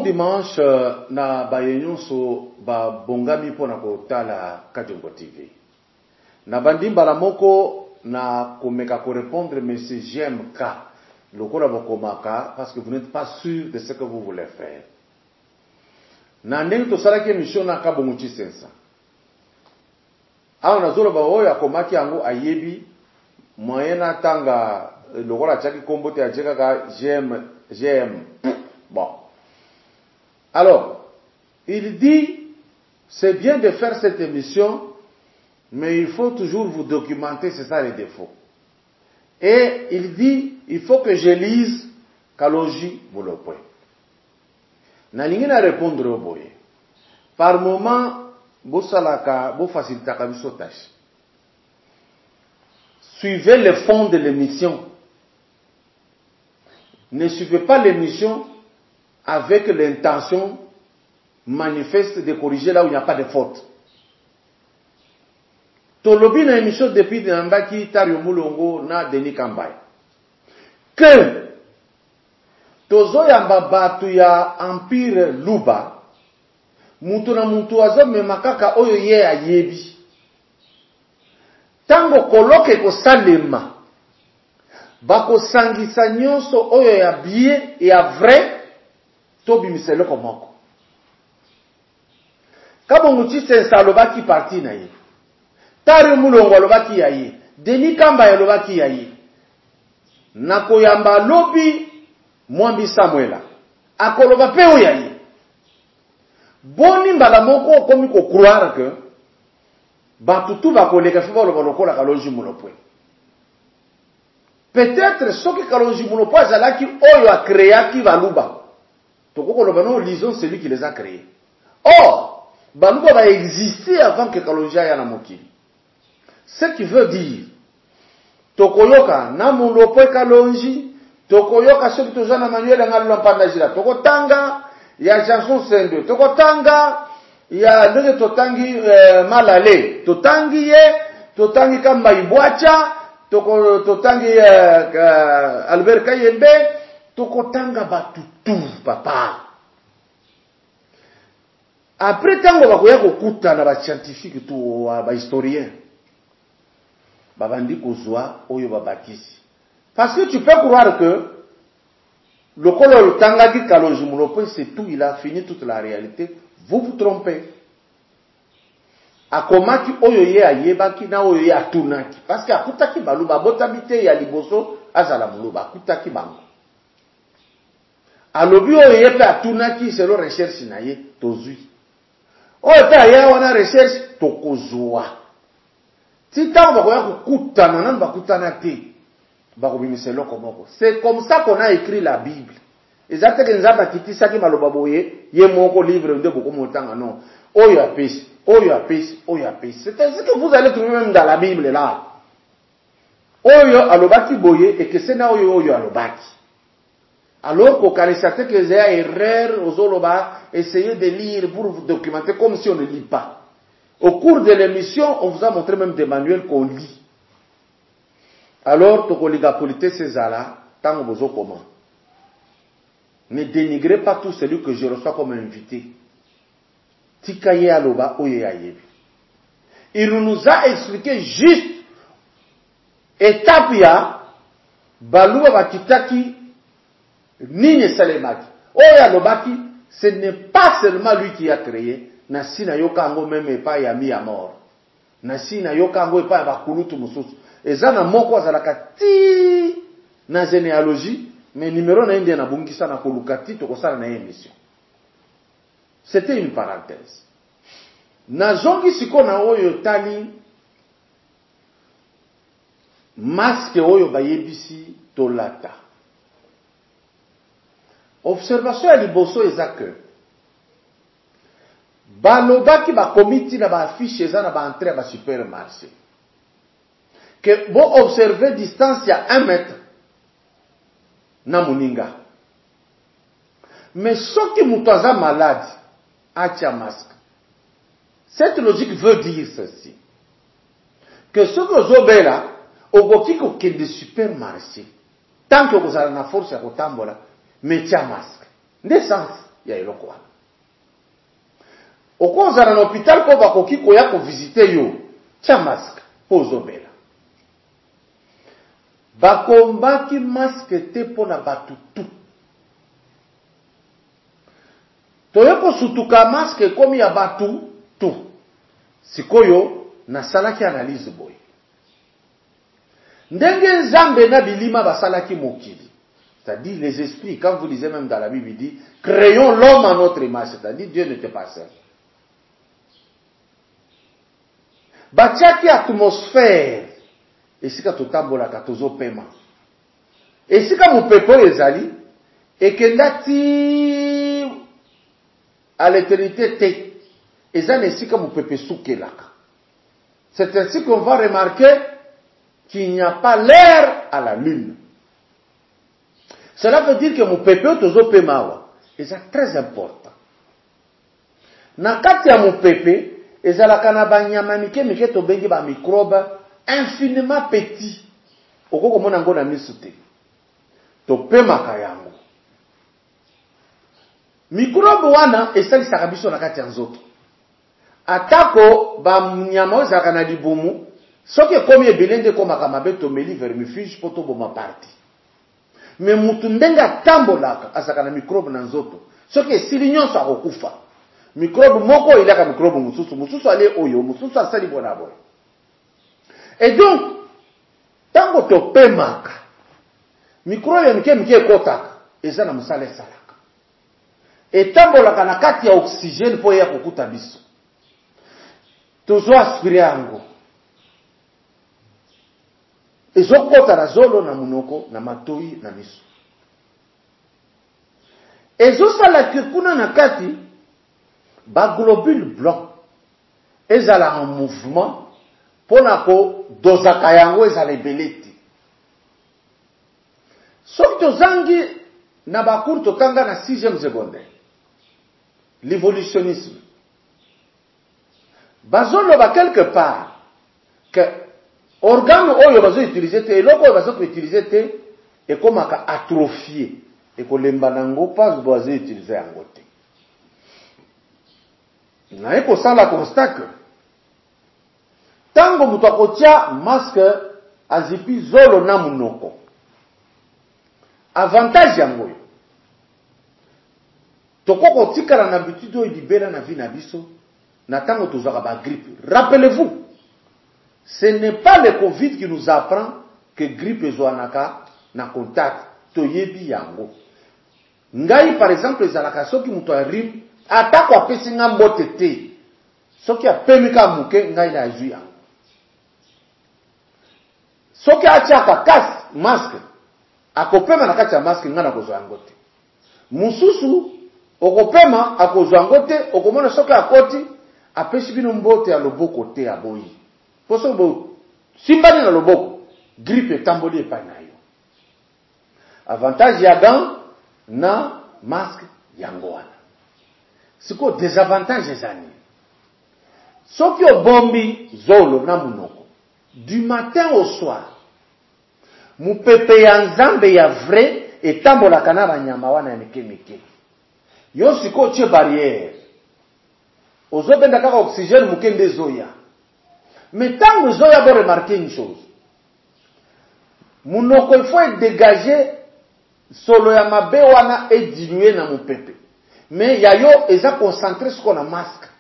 dimanche na bayenyo so ba bongami pona kotala Kadiongo TV. Na bandimba la moko na komeka ko répondre monsieur JMK lokola bokomaka parce que vous n'êtes pas sûr de ce que vous voulez faire. Na ndenge to salaki émission na Kabongo Chisensa. Awa nazolo ba oyo akomaki yango ayebi moyena tanga lokola chaki kombote ajeka ka GM. Bon. Alors, il dit, c'est bien de faire cette émission, mais il faut toujours vous documenter, c'est ça les défauts. Et il dit, il faut que je lise Kalonji Moulopoe. Nalingi na répondre au boye. Par moment, bo salaka, bo facilitaka biso tâche. Suivez le fond de l'émission. Ne suivez pas l'émission avec l'intention manifeste de corriger là où il n'y a pas de faute. Tolobi na émission depuis Nambaki, Tario Moulongo, na Denis Kambay. Que Tozo yamba batu ya Empire Luba, mutu na mutu azo me makaka oyo ye ayebi. Tango koloke ko salema, bako sangisa nyonso oyo ya bien et ya vrai, tobi miselo komoko. Kabongo Chisensa alobaki parti na ye. Tario Moulongo alobaki ya ye. Denis Kamba alobaki ya ye. Nakoyamba lobi Mwambi Samuela. Akoloba pe o ya ye. Boni mbala moko komi ko croire que batutu bakoleka fiba lokola Kalonji Moulopoe. Peut-être soki Kalonji Moulopoe azalaki oyo a créaki baluba. Lisons celui qui les a créés. Or, Baluba va exister avant que Kalonji aille na mokili. Ce qui veut dire, Tokoyoka na Moulopoe Kalonji, Tokoyoka soki tozana manuel ngalo mpandajila, Tokotanga, ya Janson Sendo, Tokotanga, ya ndenge totangi Malale, totangi ye, totangi Kamba Ibwacha, totangi Albert Kayembe, Tokotanga batutu papa. Après tango bakoya kokuta na ba scientifique to ba historien. Babandi kozwa oyo babakisi. Parce que tu peux croire que le kolol tangaki Kalonji Moulopoe c'est tout, il a fini toute la réalité. Vous vous trompez. Akomaki oyo ye ayebaki na oyo ye atunaki. Parce que akutaki baluba botabite ya liboso azala muluba akutaki bango. Alobi oyo yepe atunaki selo recherche na ye tozui. Oyo pe aya wana recherche tokozwa. Ti tango bakoya kokutana nanu bakutana te. Bakobimisa eloko moko. C'est comme ça qu'on a écrit la Bible. Ezate ke nzamba kitisaki maloba boye ye moko livre nde boko motanga non. Oyo apesi, oyo apesi, oyo apesi. C'est ce que vous allez trouver même dans la Bible là. Oyo alobaki boye et que c'est na oyo alobaki. Alors qu'au Kanisate que j'ai erreur aux Oloba, essayez de lire pour vous documenter comme si on ne lit pas. Au cours de l'émission, on vous a montré même des manuels qu'on lit. Alors, Tokoliga Polité Césala, tant bozo comment. Ne dénigrez pas tout celui que je reçois comme invité. Tikaye Aloba Oye Ayebi. Il nous a expliqué juste étape ya Balua Bakitaki Nini Salemaki. Oya Lobaki, ce n'est pas seulement lui qui a créé. Nasi na yokango même pas yami à mort. Nasi na yokango pas bakulutu mususu. Ezana moko azalaka ti na généalogie, mais numéro na indi na bungisa na kolukati tokosala na émission. C'était une parenthèse. Na zongi siko na oyo tali masque oyo bayebisi tolata. Observation ya liboso eza que balobaki ba komiti na ba affiche eza na ba entrée ba supermarché que bo observer distance ya 1 mètre na moninga. Mais soki mutu aza malade atia masque. Cette logique veut dire ceci, que soki ozobela okoki kokende supermarché tant que ozala na force ya kotambola metia masque. Nde sens ya eloko wana. Okoza na l'hôpital ko bakoki koya ko visiter yo, tia masque po ozobela. Bakombaki masque te pona batu tu. Toyoko sutuka masque komi ya batu tu. Sikoyo nasalaki analyse boy. Ndenge Nzambe na bilima basalaki mokili. C'est-à-dire les esprits, quand vous lisez même dans la Bible, il dit créons l'homme à notre image. C'est-à-dire Dieu n'était pas seul. Batiaki atmosphère. Et si ka totambola katozo pema. Et si ka mupepo ezali, et que ndati à l'éternité te, ezali et si ka mupepe soukelaka. C'est ainsi qu'on va remarquer qu'il n'y a pas l'air à la lune. Cela veut dire que mupepe tozo pema et c'est très important. Na kati ya mupepe, ezalaka na banyama mike to bengi ba microbe infiniment petit. Okoko mona ngo na misu te. To pemaka yango. Microbe wana esalisaka biso na kati ya nzoto. Atako ba nyama ozaka na libumu, soki ekomi ebelende komaka mabe tomeli vermifuge po toboma parti. Me mutu ndenga tambolaka asaka na microbe na nzoto. Soki esili nyonso akokufa. Microbe moko ilaka microbe mususu ale oyo mususu asali bona boy. Et donc tango to pemaka microbe mike ekotaka eza na musala esalaka. Etambolaka na kati ya oxygène po ya kokuta biso. Tozo aspire yango. Ezokota na zolo na munoko na matoi na miso. Ezosala kuna na kati ba globule blanc ezala en mouvement pona ko dozaka yango ezala ebeleti. Soki tozangi na bakuru totanga na 6e secondaire l'évolutionnisme bazoloba quelque part que organe oyo bazo utiliser te eloko oyo bazo utiliser te ekomaka atrophié ekolemba nango pas bazo utiliser yango te. Na eko sala constat que tango mutu akotia masque azipi zolo na munoko avantage yango tokoko tikala na habitude oyo libela na vie na biso na tango tozaka ba grippe. Rappelez-vous, ce n'est pas le Covid qui nous apprend que grippe ezwanaka na contact toyebi yango. Ngai par exemple ezalaka soki mutu arim atako apesi nga mbote te. Soki apemika muke ngai na azwi yango. Soki atiaka kasi masque akopema na kati ya masque nga na kozwa yango te. Mususu okopema akozwa yango te, okomona soki akoti apesi bino mbote ya loboko te aboyi. Poso bo simbani na loboko grippe etamboli epai na yo. Avantage ya gant na masque yango wana. Siko désavantage ezani. Soki obombi zolo na munoko du matin au soir, mupepe ya Nzambe ya vrai etambolaka na banyama wana ya mike. Yo siko tie barrière. Ozobenda kaka oxygène mukende zoya. Mais tango zoya bo remarquer une chose. Munoko il faut dégager solo ya mabe wana et diminuer na mupepe. Mais yayo eza concentré sur la masque.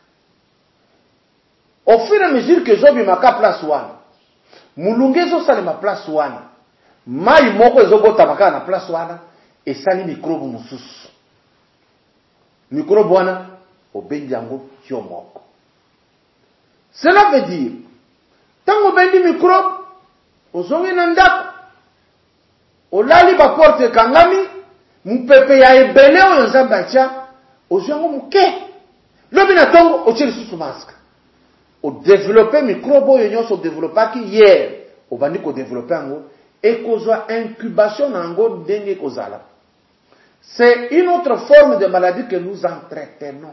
Au fur et à mesure que zobi maka place wana, mulungezo sale ma place wana. Mai moko ezobota maka na place wana et sali microbe mususu. Microbe wana obendi yango kyo moko. Cela veut dire tango bendi microbe ozongi na ndako olali ba porte kangami mupepe ya ebele oyo Nzambe atia ozwango muke lobi na tongo otili susu masque o développer microbe oyo nyonso développaki hier obandi ko développer yango et kozwa incubation nango ndenge kozala. C'est une autre forme de maladie que nous entretenons.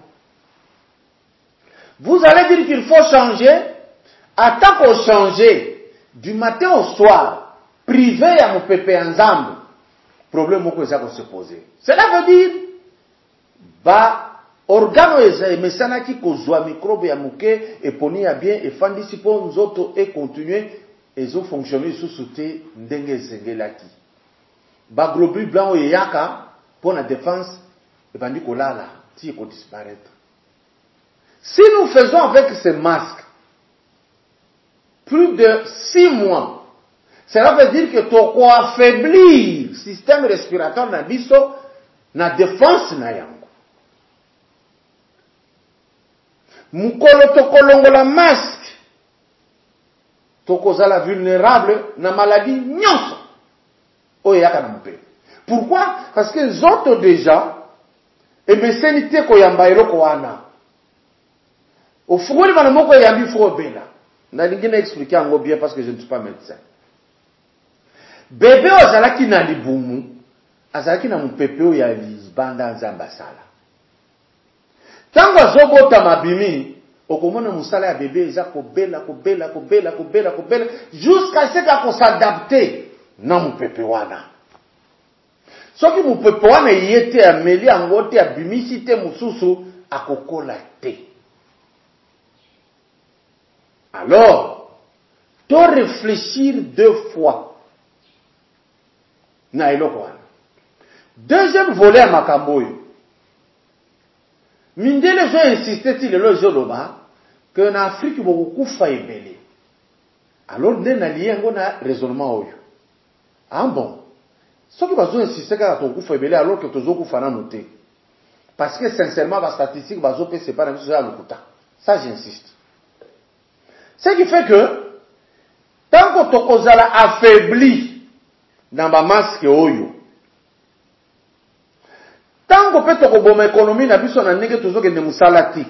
Vous allez dire qu'il faut changer. Attends qu'on change du matin au soir, privé à mon pépé ensemble. Problème que ça va se poser. Cela veut dire ba organo emesana ki kozwa microbe ya muke eponi ya bien efandisi po nzoto e continuer ezo fonctionner sous sauté ndenge esengelaki. Ba globule blanc eyaka pour la défense ebandi kolala ti ko disparaître. Si nous faisons avec ces masques plus de 6 mois, cela veut dire que toko affaiblir le système respiratoire na biso na défense na yango. Mukolo toko longola masque toko zala vulnérable na maladie nyonso oyo yaka na mpe. Pourquoi? Parce que zoto déjà emeseni te koyamba eloko wana. Ofungoli bana moko yambi fo bela. Na lingine expliquer yango bien parce que je ne suis pas médecin. Bébé ozalaki na libumu azalaki na mupepeo ya libanda nzamba sala. Tango azobota mabimi okomona musala ya bébé eza kobela jusqu'à ce qu'il s'adapter na mupepe wana. Soki mupepe wana yete ameli angote abimisi te mususu akokola te. Alors, to réfléchir 2 fois na eloko wana. Deuxième volet à makambo oyo. Mindele zo insister ti lelo zoloba que na Afrique bokufa ebele. Alors nde na lié ngo na raisonnement oyo. Ah bon. Soki bazo insister ka to kufa ebele alors que tozo kufa na noté. Parce que sincèrement ba statistique bazo pe c'est pas na ça lokuta. Ça j'insiste. Ce qui fait que tant que tokozala affaibli dans ba masque oyo. Tant que peut tokoboma économie na biso na ndenge tozokende musala tik.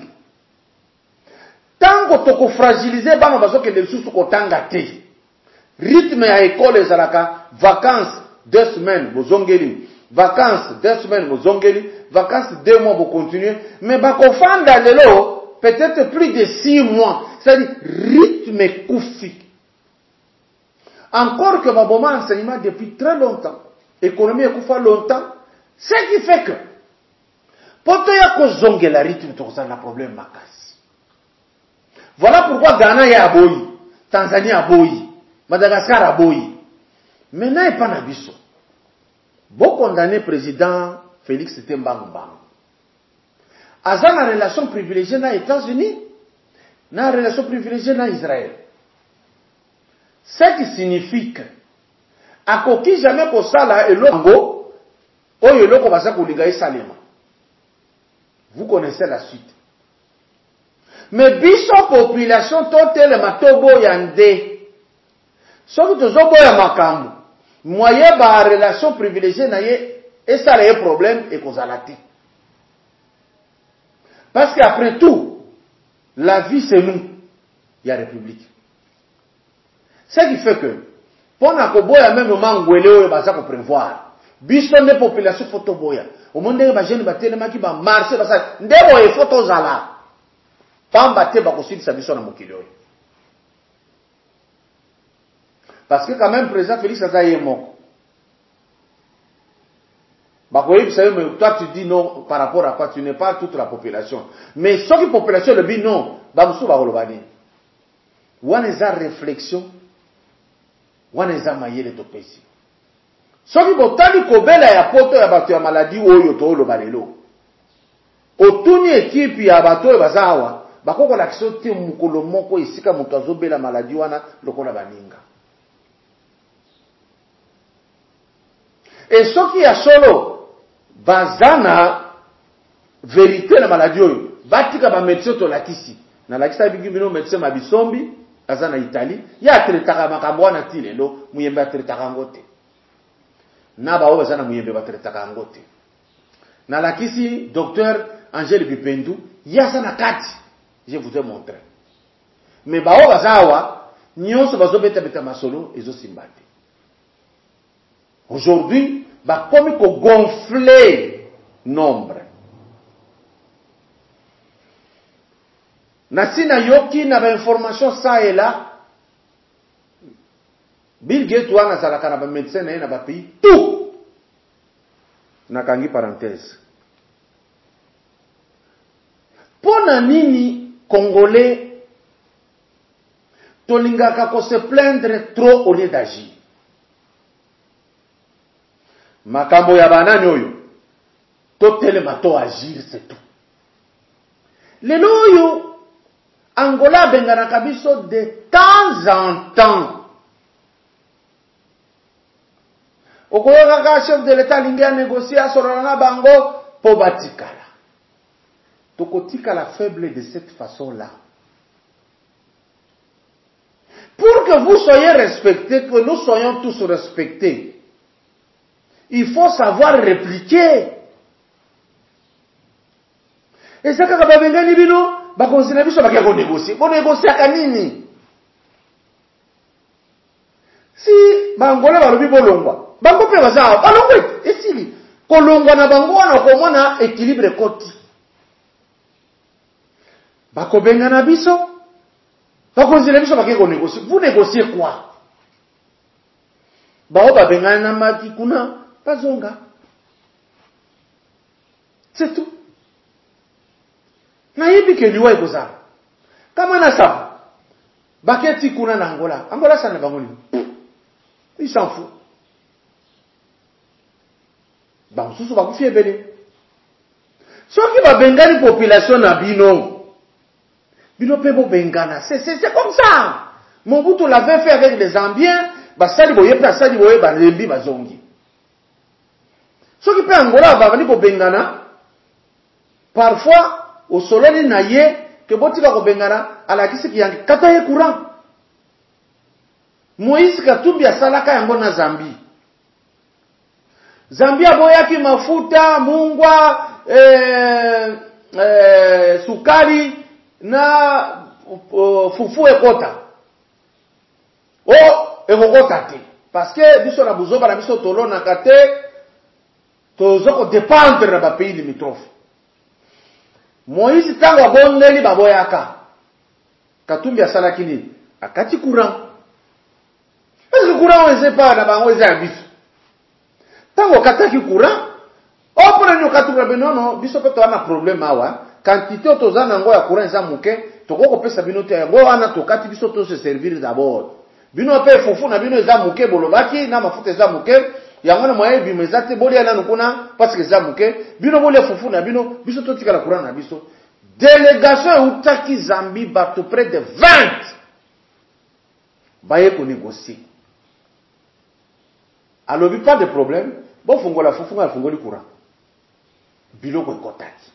Tant que toko fragiliser bana bazokende lisusu kotanga te. Rythme ya école ezalaka vacances 2 semaines bozongeli, vacances 2 semaines bozongeli, vacances 2 mois bo continuer, mais bakofanda lelo peut-être plus de 6 mois, c'est-à-dire rythme koufi. Encore que baboma enseignement depuis très longtemps, économie ekoufa longtemps. Ce qui fait que, poto ya kozonge la rythme tokozala na problème makasi. Voilà pourquoi Ghana ya aboyi, Tanzanie aboyi, Madagascar aboyi. Maintenant et pas na biso. Bon condamné président Félix Tshisekedi. Aza na relation privilégiée na États-Unis, na relation privilégiée na Israël. Ce qui signifie que akoki jamais kosala elongo oyo eloko baza kolinga esalema. Vous connaissez la suite. Mais biso population totele matobo yande. Soki tozobo ya makambo. Moyen ba relation privilégiée na ye esala ye problème et kozala te. Parce qu'après tout, la vie c'est nous. Il y a république. Ce qui fait que pour na koboya même mangwele oyo baza ko prévoir. Biso ne population photoboya. Au monde ba jeune ba telemaki ba marché ba sa ndebo e photo zala. Pamba te ba kosilisa biso na mokili oyo. Parce que quand même président Félix Azaye moko. Bah oui, mais toi tu dis non par rapport à quoi? Tu n'es pas toute la population. Mais ce qui population le dit non, bah moussou ba kolobani. Wana eza réflexion. Wana eza mayele to pesi. Soki botali kobela ya poto ya bato ya maladie oyo to lo balelo. Otuni équipe ya bato ya bazawa, bakoko la kiso te mukolo moko isika muto azobela maladie wana lokola baninga. Et soki ya solo bazana vérité na maladie oyo, batika ba médecin to lakisi. Na lakisa bigi bino médecin mabisombi azana Italie, ya tretaka makambo wana tilelo, muyemba tretaka ngote. Na ba oza na muyembe batretaka ngote. Na lakisi docteur Angèle Bipendu yasa na kati. Je vous ai montré. Mais ba oza zawa nyonso bazobeta beta masolo ezo simbate. Aujourd'hui, ba komi ko gonfler nombre. Na sina yoki na ba information ça et là. Bill Gates wana zalaka na ba médecin na ba pays tout. Nakangi parenthèse. Pona nini Congolais tolingaka ko se plaindre trop au lieu d'agir? Makambo ya banani oyo totelema to agir, c'est tout. Lelo oyo Angola bengana kabiso de temps en temps. Okoyoka chef de l'État lingia négocier asorana bango po batikala. Tokotikala faible de cette façon-là. Pour que vous soyez respectés, que nous soyons tous respectés, il faut savoir répliquer. Et ça, quand vous avez bino, bah considérez biso bah qu'on négocie. Bon négocier à nini? Si bangola balobi bolongwa, bango pe baza balongwe. Et si kolongwa na bango na komona équilibre koti. Bah ko benga na biso, bah considérez biso bah qu'on négocie. Vous négociez quoi? Bah on va benga na maki kuna bazonga. C'est tout. Na yebi ke liwa ikoza. Kama na sabu. Baketi kuna na Angola. Angola sana bangoni. Il s'en fout. Ba mususu ba kufie bele. Soki ba bengani population na bino. Bino pe bo bengana. C'est comme ça. Mobutu l'avait fait avec les Zambiens. Ba sali boye pa sali boye ba lembi ba zongi. Soki pe Angola ba bani bo bengana. Parfois au soloni na ye ke botika ko bengana ala kisi ki yangi kata ye courant. Moïse Katumbi asalaka yango na Zambie. Zambia boyaki mafuta, mungwa, sukari na fufu ekota. Ekokota te. Parce que biso na buzoba na biso tolo na kate tozoko dépendre na ba pays limitrophes. Moïse tango abondeli baboyaka. Katumbi asalaki nini? Akati courant. Est-ce que courant eze pa na bango eza biso? Tango kataki courant, opre nyo katumba benono, biso pe to ana problème awa. Quantité tozana ngo ya courant eza muke, tokoko pesa bino te yango wana tokati biso to se servir d'abord. Bino pe fufu na bino eza muke bolobaki na mafuta eza muke. Yango na moye bimezate boli ana nukuna parce que eza muke. Bino boli fufu na bino, biso to tika la courant na biso. Délégation utaki Zambie bato près de 20. Baye ko négocier. Alors, il n'y a pas de problème. Bon, il faut le courant. Biloko ekotaki.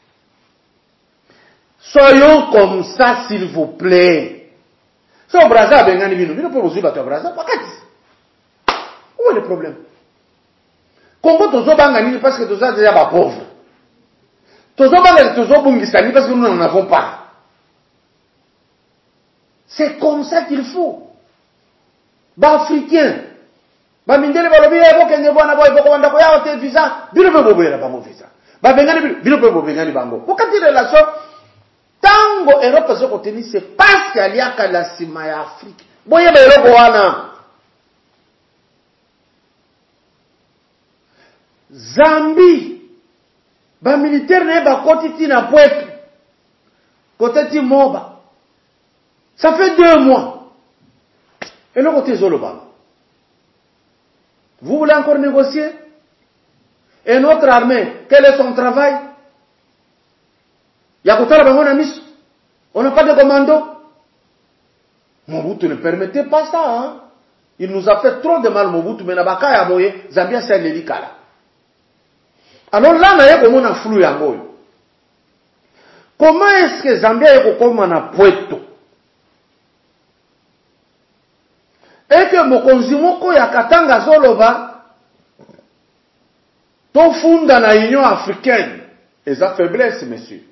Soyons comme ça, s'il vous plaît. Si on braza bengani bino, bino peut vous battre braza, pakati. Où est le problème? Congo tozo bangani parce que tozo déjà ba pauvre. Tozo bangani tozo bungisani parce que nous n'en avons pas. C'est comme ça qu'il faut. Ba africain. Ba mindele balobi ebo kenge bwana boy boko wanda ko yawo te visa bino pe bobera bango visa ba bengani bino pe bobengani bango wakati relation tango Europe zo koteni c'est parce qu'il y a la sima ya Afrique boye ba eloko wana Zambie ba militaire ne ba kotiti na Pweto koteti Moba ça fait 2 mois eloko te zoloba. Vous voulez encore négocier? Et notre armée, quel est son travail? Yakotala bangona miso. On n'a pas de commando. Mobutu ne permettait pas ça. Hein? Il nous a fait trop de mal, Mobutu. Mais nabaka ya boye, Zambia c'est l'elikala. Alors là, na yeko mona flou ya boye. Comment est-ce que Zambia yeko koma na Pweto? Et que mokonzi moko ya Katanga zoloba to funda na Union africaine et sa faiblesse, messieurs.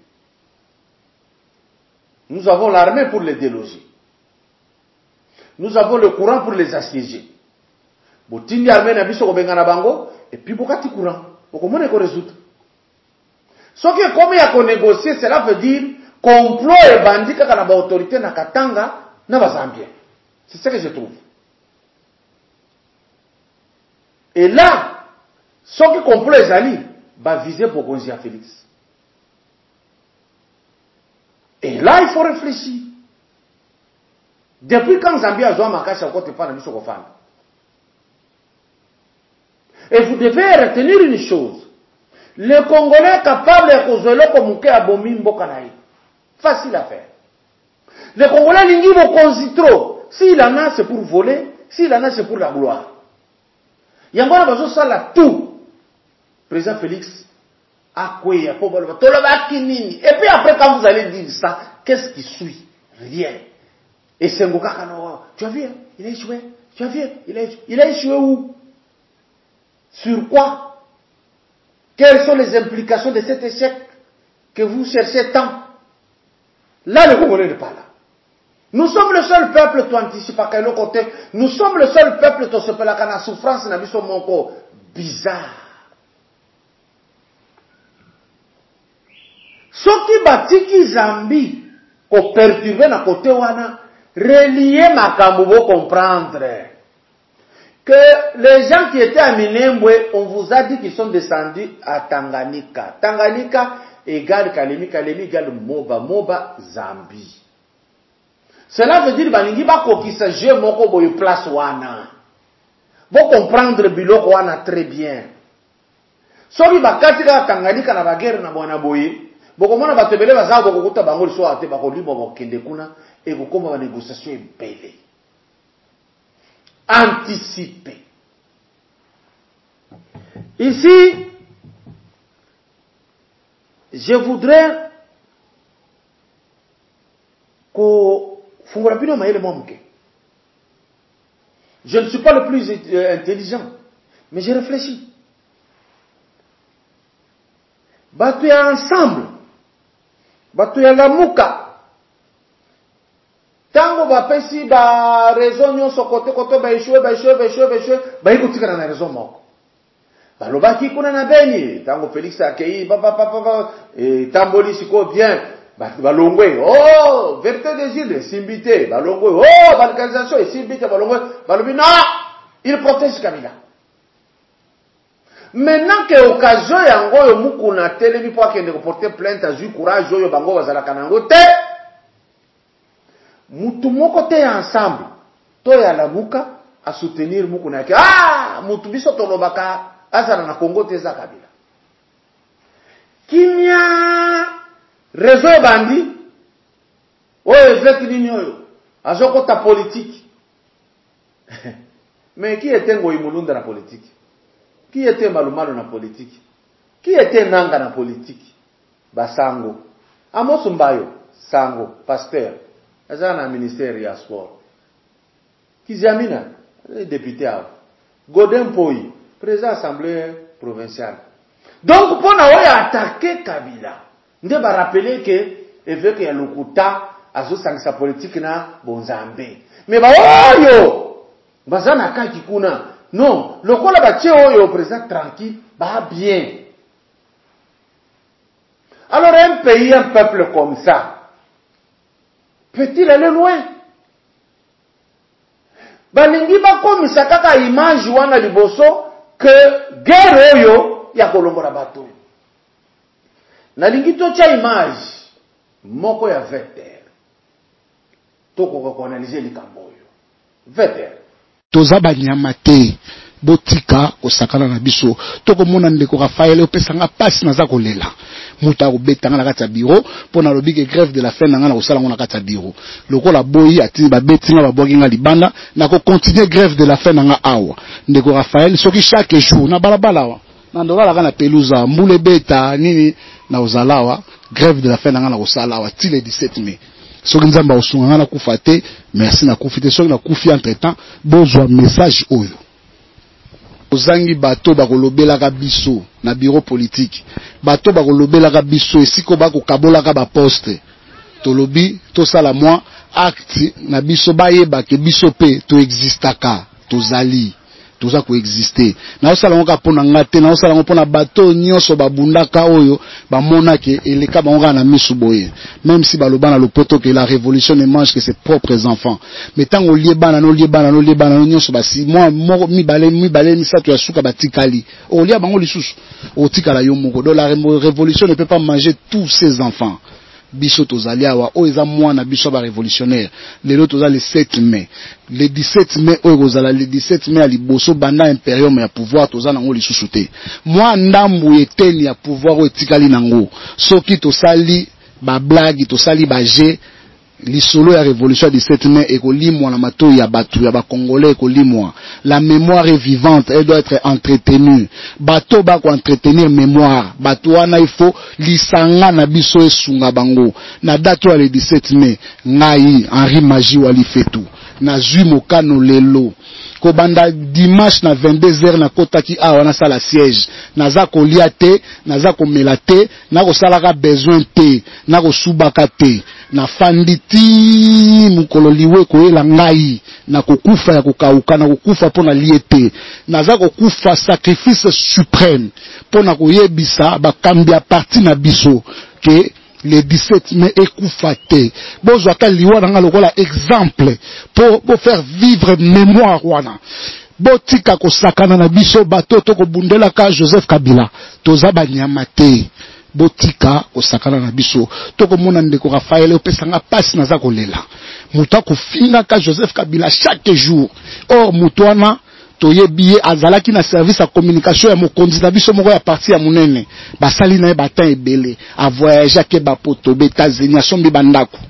Nous avons l'armée pour les déloger. Nous avons le courant pour les assiéger. Botindi armée na biso ko bengana bango et puis bokati courant. Bokomone ko résoudre. Ce qui est comme ya ko négocier, cela veut dire complot et bandit kaka na ba autorité na Katanga na ba Zambien. C'est ce que je trouve. Et là, ce qui complot les alliés, va viser pour Gonzia Félix. Et là, il faut réfléchir. Depuis quand Zambie a joué à Makacha au côté de Bissokofan? Et vous devez retenir une chose. Les Congolais capables de jouer comme à Bomi Mbokanaï. Facile à faire. Les Congolais lingi vont conzitro. S'il en a, c'est pour voler. S'il en a, c'est pour la gloire. Il y a encore besoin de ça là tout. Président Félix, et puis après, quand vous allez dire ça, qu'est-ce qui suit? Rien. Et c'est Ngoka Kano. Tu as vu, hein? Il a échoué. Tu as vu, il a échoué où? Sur quoi? Quelles sont les implications de cet échec que vous cherchez tant? Là, le Congolais n'est pas là. Nous sommes le seul peuple qui anticipe à quel côté. Nous sommes le seul peuple qui se peut la souffrance n'a pas mon bizarre. Ce qui batiki Zambie, qu'on perturbe na côté wana, relier Makambo comprendre que les gens qui étaient à Minembwe, on vous a dit qu'ils sont descendus à Tanganyika. Tanganyika égale Kalemi, Kalemi égale Moba, Moba Zambie. Cela veut dire balingi ba kokisa je moko boye place wana. Vous comprendre biloko wana très bien. Soki bakatika Tanganyika na bagere na bwana boye. Bokomona batebele baza bokokuta bango liso ate bakoliba bokende kuna et kokoma ba négociation ebele. Anticiper. Ici, je voudrais je ne suis pas le plus intelligent, mais je réfléchis. Batu ya ensemble, batu ya lamuka. Tango bapesi ba raison nyonso kote ba échoué ba ikotika na raison moko. Balobaki kuna na beni tango Félix akei et tamboli siko bien balongwe oh vérité des îles simbité balongwe oh balkanisation et simbité balongwe balobi non il protège Kabila. Maintenant que occasion yango yo mukuna telemi po akende ko porter plainte a ju courage yo bango bazala kanango te mutu moko te ensemble to ya labuka a soutenir mukuna ke mutu biso tolobaka azala na Congo te za Kabila kimia réseau bandi oyo ezeki nini oyo azokota politique mais qui était Ngoyi Mulunda na politique? Qui était Malumalu na politique? Qui était Nanga na politique? Basango Amos Mbayo Sango pasteur azana na ministère ya sport Kizamina député av Godin Poi président assemblée provinciale. Donc pour na oya attaquer Kabila nde ba rappeler que évêque ya Lokuta azo sangisa politique na Bonzambe mais ba oyo bazana kaki kuna non lokola ba tie oyo président tranquille ba bien. Alors un pays, un peuple comme ça peut-il aller loin? Balingi ba komisa kaka image wana liboso que guerre oyo ya kolongola bato. Nalingi to cha image moko ya veter. Toko ko analyser likambo oyo. Veter. Toza banyama te botika kosakana na biso toko mona ndeko Rafael opesanga pasi naza kolela muta ko betanga na kati ya bureau pona lobi ke grève de la faim na kosala ngona kati ya bureau lokola boyi atini ba betinga ba boginga libanda na ko continuer grève de la faim na awa ndeko Rafael soki chaque jour na balabala na ndola kana peluza mbule beta nini na ozalawa grève de la faim na kosala ti le 17 mai. Soki nzamba osunga na kufa te merci na kufite soki na kufi entre temps bozwa message oyo ozangi bato bakolobelaka biso na bureau politique bato bakolobelaka biso esiko bakokabolaka ba poste tolobi tosala mwa acte na biso bayeba ke biso pe to existaka tozali toza ko exister na osala ngoka pona ngate na osala ngopona bato nyonso babundaka oyo bamonake eleka bango na misu boye même si baloba na lopoto que la révolution ne mange que ses propres enfants mais tango liebana no nyonso basi moi mi balé misato ya suka batikali olia bango lisusu otikala yo moko donc la révolution ne peut pas manger tous ses enfants biso tozali awa o eza mwana biso ba révolutionnaire lelo tozali le 7 mai le 17 mai o kozala le 17 mai ali boso banda imperium ya pouvoir tozana ngo lisusu te mwa ndambu eteni ya pouvoir o etikali nango soki tosali ba blague tosali ba jeu l'isolo ya révolution du 17 mai ekolimwa na mato ya batu ya ba congolais ekolimwa la mémoire est vivante elle doit être entretenue bato ba ko entretenir mémoire bato wana il faut lisanga na biso esunga bango na date ya le 17 mai ngai Henri Magie wali fetu na zui mokano lelo ko banda dimanche na 22h na kotaki awa na sala siège naza kolia te naza komela te na ko salaka besoin te na ko subaka te na fanditi mukolo liwe koyela ngai na kokufa ya kokauka na kokufa pona liete naza kokufa sacrifice suprême pona koyebisa bakambi ya parti na biso ke le 17 mai ekufa te bozwa ka liwa na lokola exemple pour faire vivre mémoire wana botika kosakana na biso bato to kobundela ka Joseph Kabila toza banyama te botika kosakana na biso toko mona ndeko Raphaël opesanga pasi naza kolela muta kofinga ka Joseph Kabila chaque jour or mutwana toyebi azalaki na service ya communication ya mokonzi na biso moko ya parti ya munene basali na batan ebele a voyager ke bapoto États-Unis asombi bandako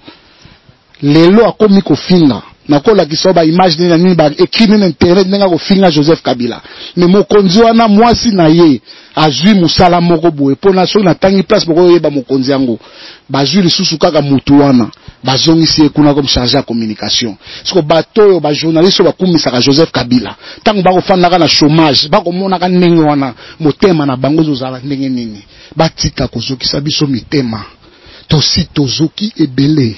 lelo akomi kofinga nakola kisoba image nini nini ba écrit na internet nenga kofinga Joseph Kabila mais mokonzi wana mwasi na ye azui musala moko boye pona so na tangi place boko yeba mokonzi yango bazui lisusu kaka mutu wana bazongisi ekuna comme chargé ya communication siko bato yo ba journaliste ba kumisaka Joseph Kabila tango bako fandaka na chômage bako monaka ndenge wana motema na bango zozala ndenge nini batika kozokisa biso mitema tosi tozoki ebele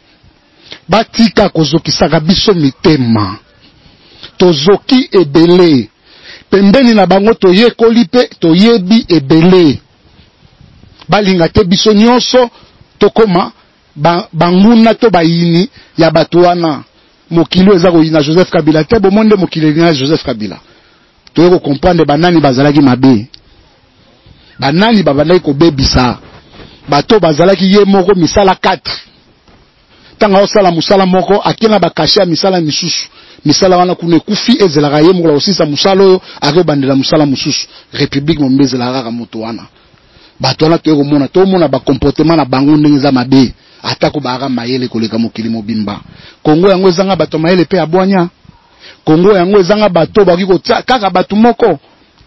batika kozokisaka biso mitema tozoki ebele pembeni na bango toyekoli pe toyebi ebele balinga te biso nyonso tokoma banguna to bayini ya bato wana mokili eza koyina Joseph Kabila te bomonde mokili na Joseph Kabila toyeko comprendre banani bazalaki mabe banani babandaki kobebisa bato bazalaki ye moko misala 4 tanga osala musala moko akena bakashe ya misala misusu misala wana kuna kufi ezelaka ye moko osisa musala oyo akobandela musala mususu république mombezela kaka moto wana bato wana toyeko mona to mona ba comportement na bango ndenge za mabe atako baaka mayele koleka mokili mobimba Kongo yango ezanga bato mayele pe abwanya Kongo yango ezanga bato baki kotia kaka bato moko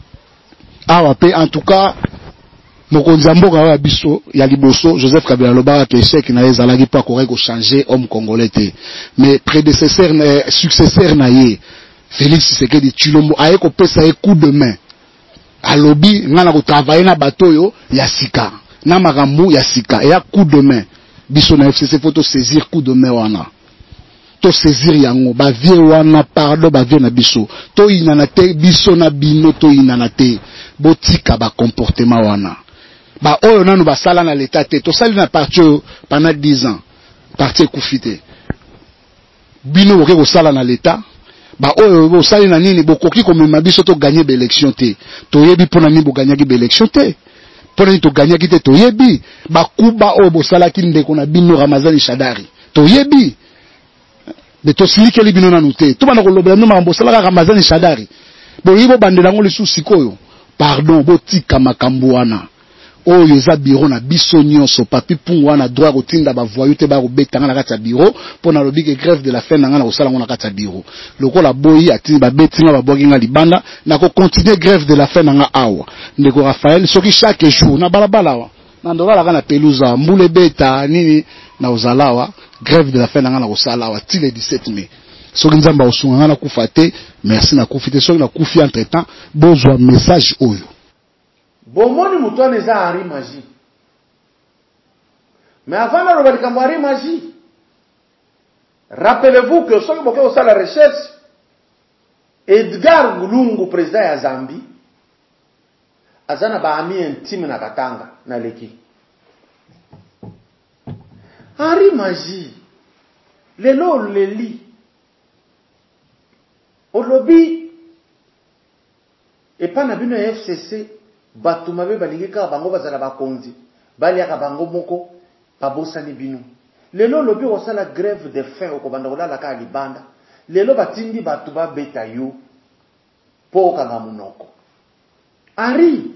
awa pe en tout cas mokonzi mboka wa biso ya liboso Joseph Kabila lobaka ke échec na ezalaki pa ko changer homme congolais te mais prédécesseur successeur na ye Félix Tshisekedi Tshilombo aye ko pesa e coup de main alobi ngana ko travailler na bato yo ya sika na makambu ya sika ya coup de main biso na FCC photo saisir coup de main wana to saisir yango ba vie wana pardon ba vie na biso to inana te biso na bino to inana te botika ba comportement wana ba oyo nanu basala na l'état te to sali na parti pendant 10 ans parti ekufite bino boke ko sala na l'état ba oyo bo sali na nini bokoki ko mema biso to gagner ba élection te to yebi pona ni bo gagner ba élection te pona ni to gagner ki te to yebi ba kuba oyo bo sala ki ndeko na bino Ramazani Shadari to yebi de to silike li bino nanu te to bana ko lobela no mambo sala Ramazani Shadari bo yibo bandela ngo lisu sikoyo pardon botika makambo wana oyo eza bureau na biso nyonso papi pungu wana droit kotinda ba voyou te ba kobetanga na kati ya bureau pona lobi ke grève de la faim na nga na kosala ngo na kati ya bureau lokola boyi atini ba betinga ba bwaki nga libanda na ko continuer grève de la faim na nga awa ndeko Raphaël soki chaque jour na balabala wa na ndola kana peluza mbule beta nini na ozalawa grève de la faim na nga na kosala wa ti le 17 mai soki nzamba osunga nga na kufa te merci na kufi te soki na kufi entre temps bozwa message oyo bomoni mutone eza Henri Magie mais avant de revenir à Henri Magie rappelez-vous que soki boke au la recherche Edgar Lungu président ya Zambie azana ba ami intime na Katanga na leki Henri Magie lelo leli olobi et pas na bino FCC batu mabe balingi kaka bango bazala bakonzi bali aka bango moko babosani bino. Lelo lobi osala grève de faim okobanda kolala ka libanda. Lelo batindi batu babeta yo po okanga munoko. Henri,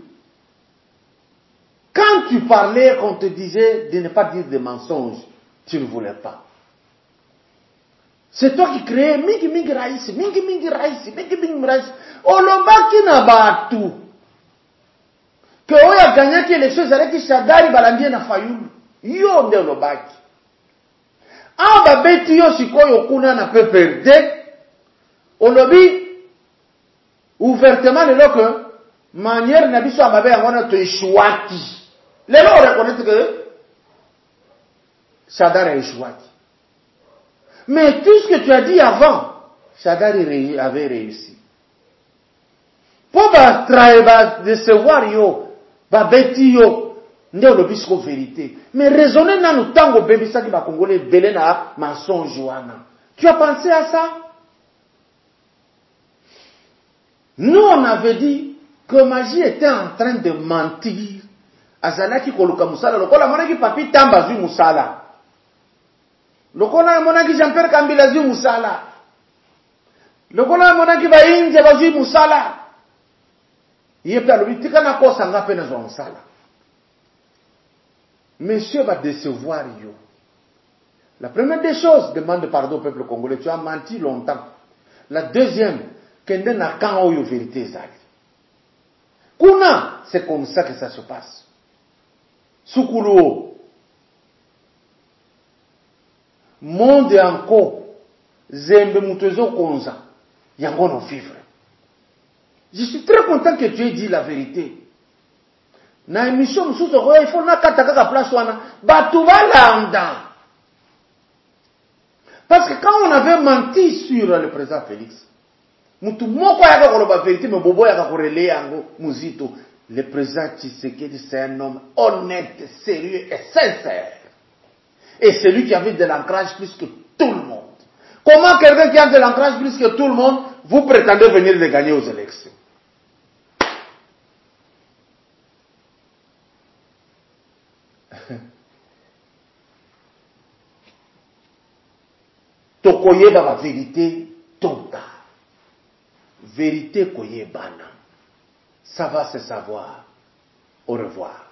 quand tu parlais, on te disait de ne pas dire des mensonges, tu ne voulais pas. C'est toi qui créais mingi mingi raïs, mingi mingi raïs, mingi mingi raïs. Olobaki na batu. Que oya gagné qui élection zalaki Shadari balandie na Fayulu. Yo nde olobaki. Ah babeti yo sikoyo kuna na PPRD. Olobi ouvertement le que manière na biso amabe ngona to échouaki. Lelo on reconnaît que Shadari a échoué. Mais tout ce que tu as dit avant, Shadari avait réussi. Pour décevoir yo, beti yo, nde olobisko vérité. Mais raisonner na nous tango bebisa ki ba congolais belé na mensonge wana. Tu as pensé à ça? Nous on avait dit que Magie était en train de mentir. Azalaki koluka musala lokola monaki papi tamba zu musala. Lokola monaki Jean-Pierre Kabila zu musala. Lokola monaki ba inje ba zu musala. Yepe alobi tika na kosa ngape na zo musala. Monsieur va décevoir yo. La première des choses, demande pardon au peuple congolais. Tu as menti longtemps. La deuxième, kende na kan oyo vérité zali. Kuna, c'est comme ça que ça se passe. Sukulu. Monde encore. Zembe mutezo konza. Yango no vivre. Je suis très content que tu aies dit la vérité. Na émission mususu il faut na kata place wana batu balanda. Parce que quand on avait menti sur le président Félix, mutu moko yaka koloba vérité mais bobo yaka korele yango muzito. Le président Tshisekedi c'est un homme honnête, sérieux et sincère. Et c'est lui qui avait de l'ancrage plus que tout le monde. Comment quelqu'un qui a de l'ancrage plus que tout le monde, vous prétendez venir le gagner aux élections? Tokoyeba la vérité totale. Vérité koyebana. Ça va se savoir. Au revoir.